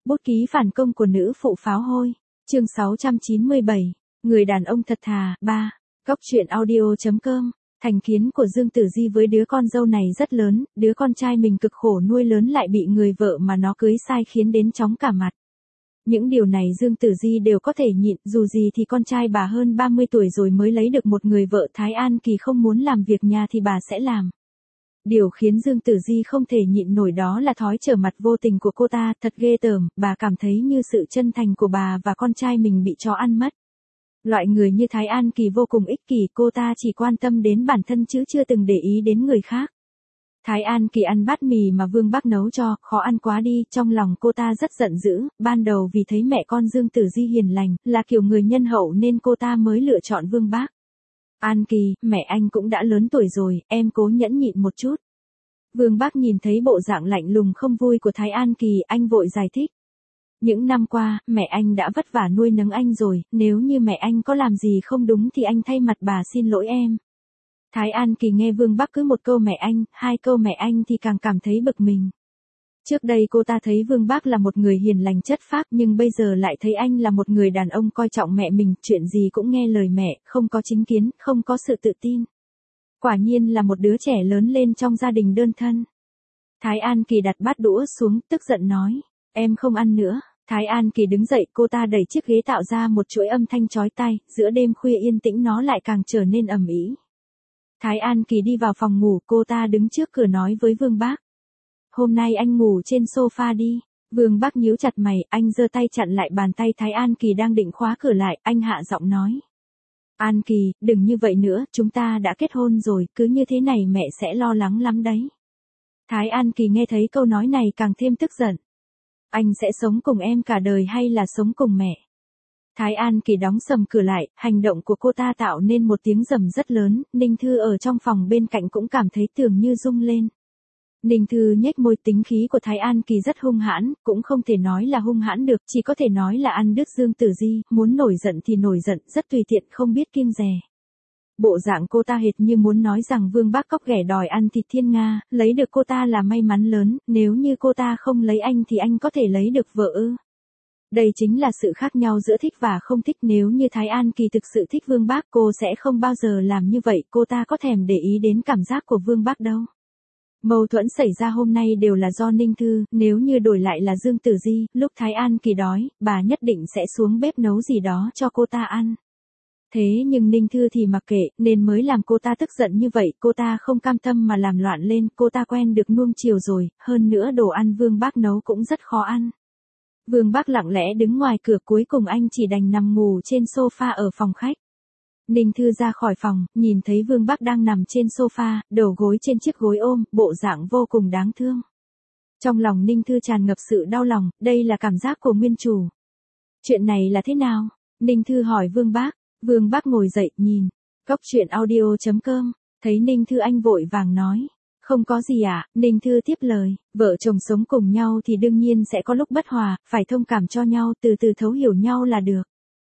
Bút ký phản công của nữ phụ pháo hôi. Chương 697. Người đàn ông thật thà. 3. Góc truyện audio.com. Thành kiến của Dương Tử Di với đứa con dâu này rất lớn, đứa con trai mình cực khổ nuôi lớn lại bị người vợ mà nó cưới sai khiến đến chóng cả mặt. Những điều này Dương Tử Di đều có thể nhịn, dù gì thì con trai bà hơn 30 tuổi rồi mới lấy được một người vợ. Thái An Kỳ không muốn làm việc nhà thì bà sẽ làm. Điều khiến Dương Tử Di không thể nhịn nổi đó là thói trở mặt vô tình của cô ta, thật ghê tởm. Bà cảm thấy như sự chân thành của bà và con trai mình bị chó ăn mất. Loại người như Thái An Kỳ vô cùng ích kỷ, cô ta chỉ quan tâm đến bản thân chứ chưa từng để ý đến người khác. Thái An Kỳ ăn bát mì mà Vương Bắc nấu cho, khó ăn quá đi, trong lòng cô ta rất giận dữ. Ban đầu vì thấy mẹ con Dương Tử Di hiền lành, là kiểu người nhân hậu nên cô ta mới lựa chọn Vương Bắc. An Kỳ, mẹ anh cũng đã lớn tuổi rồi, em cố nhẫn nhịn một chút. Vương Bắc nhìn thấy bộ dạng lạnh lùng không vui của Thái An Kỳ, anh vội giải thích. Những năm qua, mẹ anh đã vất vả nuôi nấng anh rồi, nếu như mẹ anh có làm gì không đúng thì anh thay mặt bà xin lỗi em. Thái An Kỳ nghe Vương Bắc cứ một câu mẹ anh, hai câu mẹ anh thì càng cảm thấy bực mình. Trước đây cô ta thấy Vương Bắc là một người hiền lành chất phác, nhưng bây giờ lại thấy anh là một người đàn ông coi trọng mẹ mình, chuyện gì cũng nghe lời mẹ, không có chính kiến, không có sự tự tin. Quả nhiên là một đứa trẻ lớn lên trong gia đình đơn thân. Thái An Kỳ đặt bát đũa xuống, tức giận nói, em không ăn nữa. Thái An Kỳ đứng dậy, cô ta đẩy chiếc ghế tạo ra một chuỗi âm thanh chói tai, giữa đêm khuya yên tĩnh nó lại càng trở nên ầm ĩ. Thái An Kỳ đi vào phòng ngủ, cô ta đứng trước cửa nói với Vương Bắc. Hôm nay anh ngủ trên sofa đi. Vương Bắc nhíu chặt mày, anh giơ tay chặn lại bàn tay Thái An Kỳ đang định khóa cửa lại, anh hạ giọng nói. An Kỳ, đừng như vậy nữa, chúng ta đã kết hôn rồi, cứ như thế này mẹ sẽ lo lắng lắm đấy. Thái An Kỳ nghe thấy câu nói này càng thêm tức giận. Anh sẽ sống cùng em cả đời hay là sống cùng mẹ? Thái An Kỳ đóng sầm cửa lại, hành động của cô ta tạo nên một tiếng rầm rất lớn, Ninh Thư ở trong phòng bên cạnh cũng cảm thấy tường như rung lên. Ninh Thư nhếch môi, tính khí của Thái An Kỳ rất hung hãn, cũng không thể nói là hung hãn được, chỉ có thể nói là ăn đứt Dương Tử Di, muốn nổi giận thì nổi giận, rất tùy tiện, không biết kiêng dè. Bộ dạng cô ta hệt như muốn nói rằng Vương Bắc cóc ghẻ đòi ăn thịt thiên nga, lấy được cô ta là may mắn lớn, nếu như cô ta không lấy anh thì anh có thể lấy được vợ ư. Đây chính là sự khác nhau giữa thích và không thích, nếu như Thái An Kỳ thực sự thích Vương Bắc cô sẽ không bao giờ làm như vậy, cô ta có thèm để ý đến cảm giác của Vương Bắc đâu. Mâu thuẫn xảy ra hôm nay đều là do Ninh Thư, nếu như đổi lại là Dương Tử Di, lúc Thái An Kỳ đói, bà nhất định sẽ xuống bếp nấu gì đó cho cô ta ăn. Thế nhưng Ninh Thư thì mặc kệ, nên mới làm cô ta tức giận như vậy, cô ta không cam tâm mà làm loạn lên, cô ta quen được nuông chiều rồi, hơn nữa đồ ăn Vương Bắc nấu cũng rất khó ăn. Vương Bắc lặng lẽ đứng ngoài cửa, cuối cùng anh chỉ đành nằm ngủ trên sofa ở phòng khách. Ninh Thư ra khỏi phòng, nhìn thấy Vương Bắc đang nằm trên sofa, đầu gối trên chiếc gối ôm, bộ dạng vô cùng đáng thương. Trong lòng Ninh Thư tràn ngập sự đau lòng, đây là cảm giác của nguyên chủ. Chuyện này là thế nào? Ninh Thư hỏi Vương Bắc. Vương Bắc ngồi dậy, nhìn. Góc truyện audio.com. Thấy Ninh Thư anh vội vàng nói. Không có gì ạ, Ninh Thư tiếp lời. Vợ chồng sống cùng nhau thì đương nhiên sẽ có lúc bất hòa, phải thông cảm cho nhau, từ từ thấu hiểu nhau là được.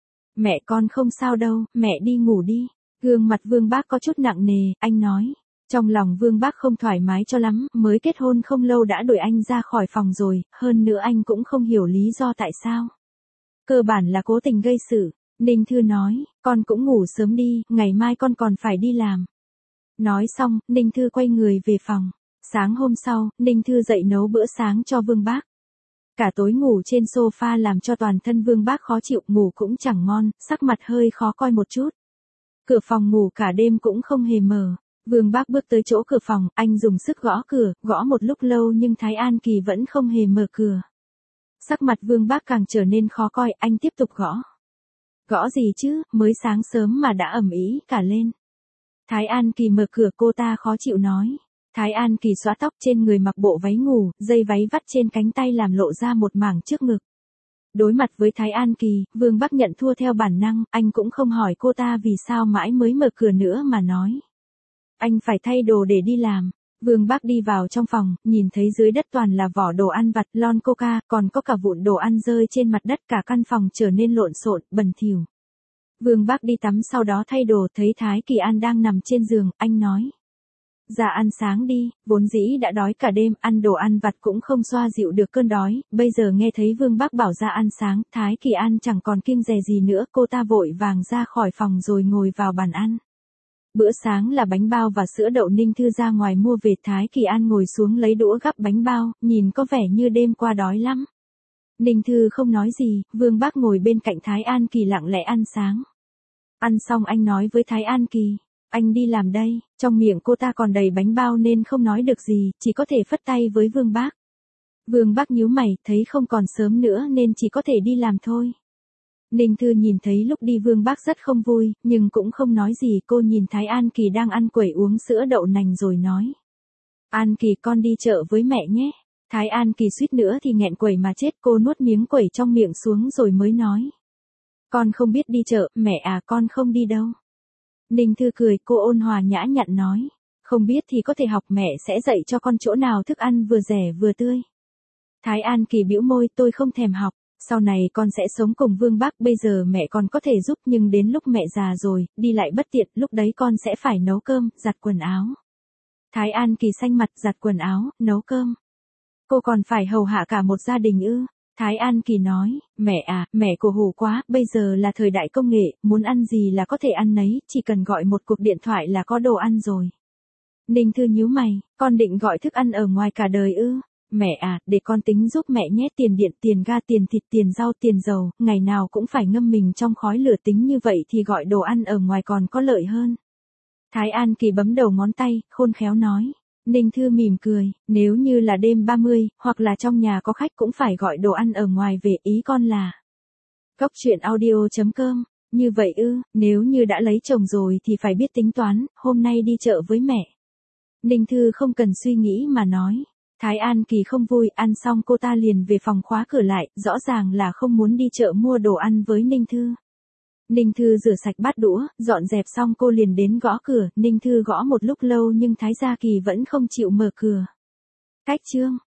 Mẹ con không sao đâu, mẹ đi ngủ đi. Gương mặt Vương Bắc có chút nặng nề, anh nói. Trong lòng Vương Bắc không thoải mái cho lắm, mới kết hôn không lâu đã đuổi anh ra khỏi phòng rồi, hơn nữa anh cũng không hiểu lý do tại sao. Cơ bản là cố tình gây sự. Ninh Thư nói, con cũng ngủ sớm đi, ngày mai con còn phải đi làm. Nói xong, Ninh Thư quay người về phòng. Sáng hôm sau, Ninh Thư dậy nấu bữa sáng cho Vương Bắc. Cả tối ngủ trên sofa làm cho toàn thân Vương Bắc khó chịu, ngủ cũng chẳng ngon, sắc mặt hơi khó coi một chút. Cửa phòng ngủ cả đêm cũng không hề mở. Vương Bắc bước tới chỗ cửa phòng, anh dùng sức gõ cửa, gõ một lúc lâu nhưng Thái An Kỳ vẫn không hề mở cửa. Sắc mặt Vương Bắc càng trở nên khó coi, anh tiếp tục gõ. Gõ gì chứ, mới sáng sớm mà đã ầm ĩ cả lên. Thái An Kỳ mở cửa, cô ta khó chịu nói. Thái An Kỳ xõa tóc, trên người mặc bộ váy ngủ, dây váy vắt trên cánh tay làm lộ ra một mảng trước ngực. Đối mặt với Thái An Kỳ, Vương Bắc nhận thua theo bản năng, anh cũng không hỏi cô ta vì sao mãi mới mở cửa nữa mà nói. Anh phải thay đồ để đi làm. Vương Bắc đi vào trong phòng, nhìn thấy dưới đất toàn là vỏ đồ ăn vặt, lon coca, còn có cả vụn đồ ăn rơi trên mặt đất, cả căn phòng trở nên lộn xộn, bẩn thỉu. Vương Bắc đi tắm sau đó thay đồ, thấy Thái Kỳ An đang nằm trên giường, anh nói. ra ăn sáng đi, vốn dĩ đã đói cả đêm, ăn đồ ăn vặt cũng không xoa dịu được cơn đói, bây giờ nghe thấy Vương Bác bảo ra ăn sáng, Thái Kỳ An chẳng còn kiêng dè gì nữa, cô ta vội vàng ra khỏi phòng rồi ngồi vào bàn ăn. Bữa sáng là bánh bao và sữa đậu. Ninh Thư ra ngoài mua về, Thái Kỳ An ngồi xuống lấy đũa gắp bánh bao, nhìn có vẻ như đêm qua đói lắm. Ninh Thư không nói gì, Vương Bác ngồi bên cạnh Thái An Kỳ lặng lẽ ăn sáng. Ăn xong anh nói với Thái An Kỳ, anh đi làm đây, trong miệng cô ta còn đầy bánh bao nên không nói được gì, chỉ có thể phất tay với Vương Bác. Vương Bác nhíu mày, thấy không còn sớm nữa nên chỉ có thể đi làm thôi. Ninh Thư nhìn thấy lúc đi Vương Bác rất không vui, nhưng cũng không nói gì. Cô nhìn Thái An Kỳ đang ăn quẩy uống sữa đậu nành rồi nói. An Kỳ con đi chợ với mẹ nhé. Thái An Kỳ suýt nữa thì nghẹn quẩy mà chết, cô nuốt miếng quẩy trong miệng xuống rồi mới nói. Con không biết đi chợ, mẹ à, con không đi đâu. Ninh Thư cười, cô ôn hòa nhã nhặn nói. Không biết thì có thể học, mẹ sẽ dạy cho con chỗ nào thức ăn vừa rẻ vừa tươi. Thái An Kỳ bĩu môi, tôi không thèm học. Sau này con sẽ sống cùng Vương Bác, bây giờ mẹ con có thể giúp nhưng đến lúc mẹ già rồi, đi lại bất tiện, lúc đấy con sẽ phải nấu cơm, giặt quần áo. Thái An Kỳ xanh mặt, giặt quần áo, nấu cơm. Cô còn phải hầu hạ cả một gia đình ư? Thái An Kỳ nói, mẹ à, mẹ cổ hủ quá, bây giờ là thời đại công nghệ, muốn ăn gì là có thể ăn nấy, chỉ cần gọi một cuộc điện thoại là có đồ ăn rồi. Ninh Thư nhíu mày, con định gọi thức ăn ở ngoài cả đời ư? Mẹ à, để con tính giúp mẹ nhé, tiền điện, tiền ga, tiền thịt, tiền rau, tiền dầu, ngày nào cũng phải ngâm mình trong khói lửa, tính như vậy thì gọi đồ ăn ở ngoài còn có lợi hơn. Thái An Kỳ bấm đầu ngón tay, khôn khéo nói. Ninh Thư mỉm cười, nếu như là đêm 30, hoặc là trong nhà có khách cũng phải gọi đồ ăn ở ngoài về, ý con là. Góc truyện audio.com, như vậy ư, nếu như đã lấy chồng rồi thì phải biết tính toán, hôm nay đi chợ với mẹ. Ninh Thư không cần suy nghĩ mà nói. Thái An Kỳ không vui, ăn xong cô ta liền về phòng khóa cửa lại, rõ ràng là không muốn đi chợ mua đồ ăn với Ninh Thư. Ninh Thư rửa sạch bát đũa, dọn dẹp xong cô liền đến gõ cửa, Ninh Thư gõ một lúc lâu nhưng Thái Gia Kỳ vẫn không chịu mở cửa. Cách chương